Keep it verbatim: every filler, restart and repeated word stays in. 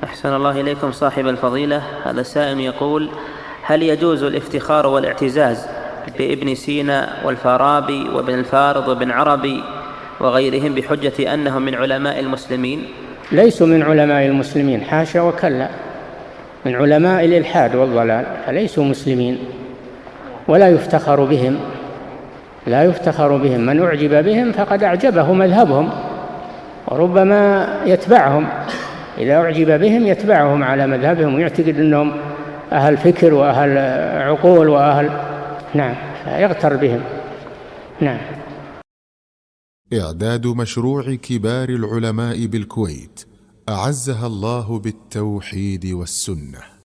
أحسن الله إليكم صاحب الفضيلة. هذا سائل يقول: هل يجوز الافتخار والاعتزاز بابن سينا والفارابي وابن الفارض وابن عربي وغيرهم بحجة أنهم من علماء المسلمين؟ ليسوا من علماء المسلمين، حاشا وكلا، من علماء الإلحاد والضلال، فليسوا مسلمين ولا يفتخر بهم، لا يفتخر بهم. من أعجب بهم فقد أعجبه مذهبهم، وربما يتبعهم، إذا أعجب بهم يتبعهم على مذهبهم ويعتقد أنهم أهل فكر وأهل عقول وأهل نعم فيغتر بهم. نعم. إعداد مشروع كبار العلماء بالكويت أعزها الله بالتوحيد والسنة.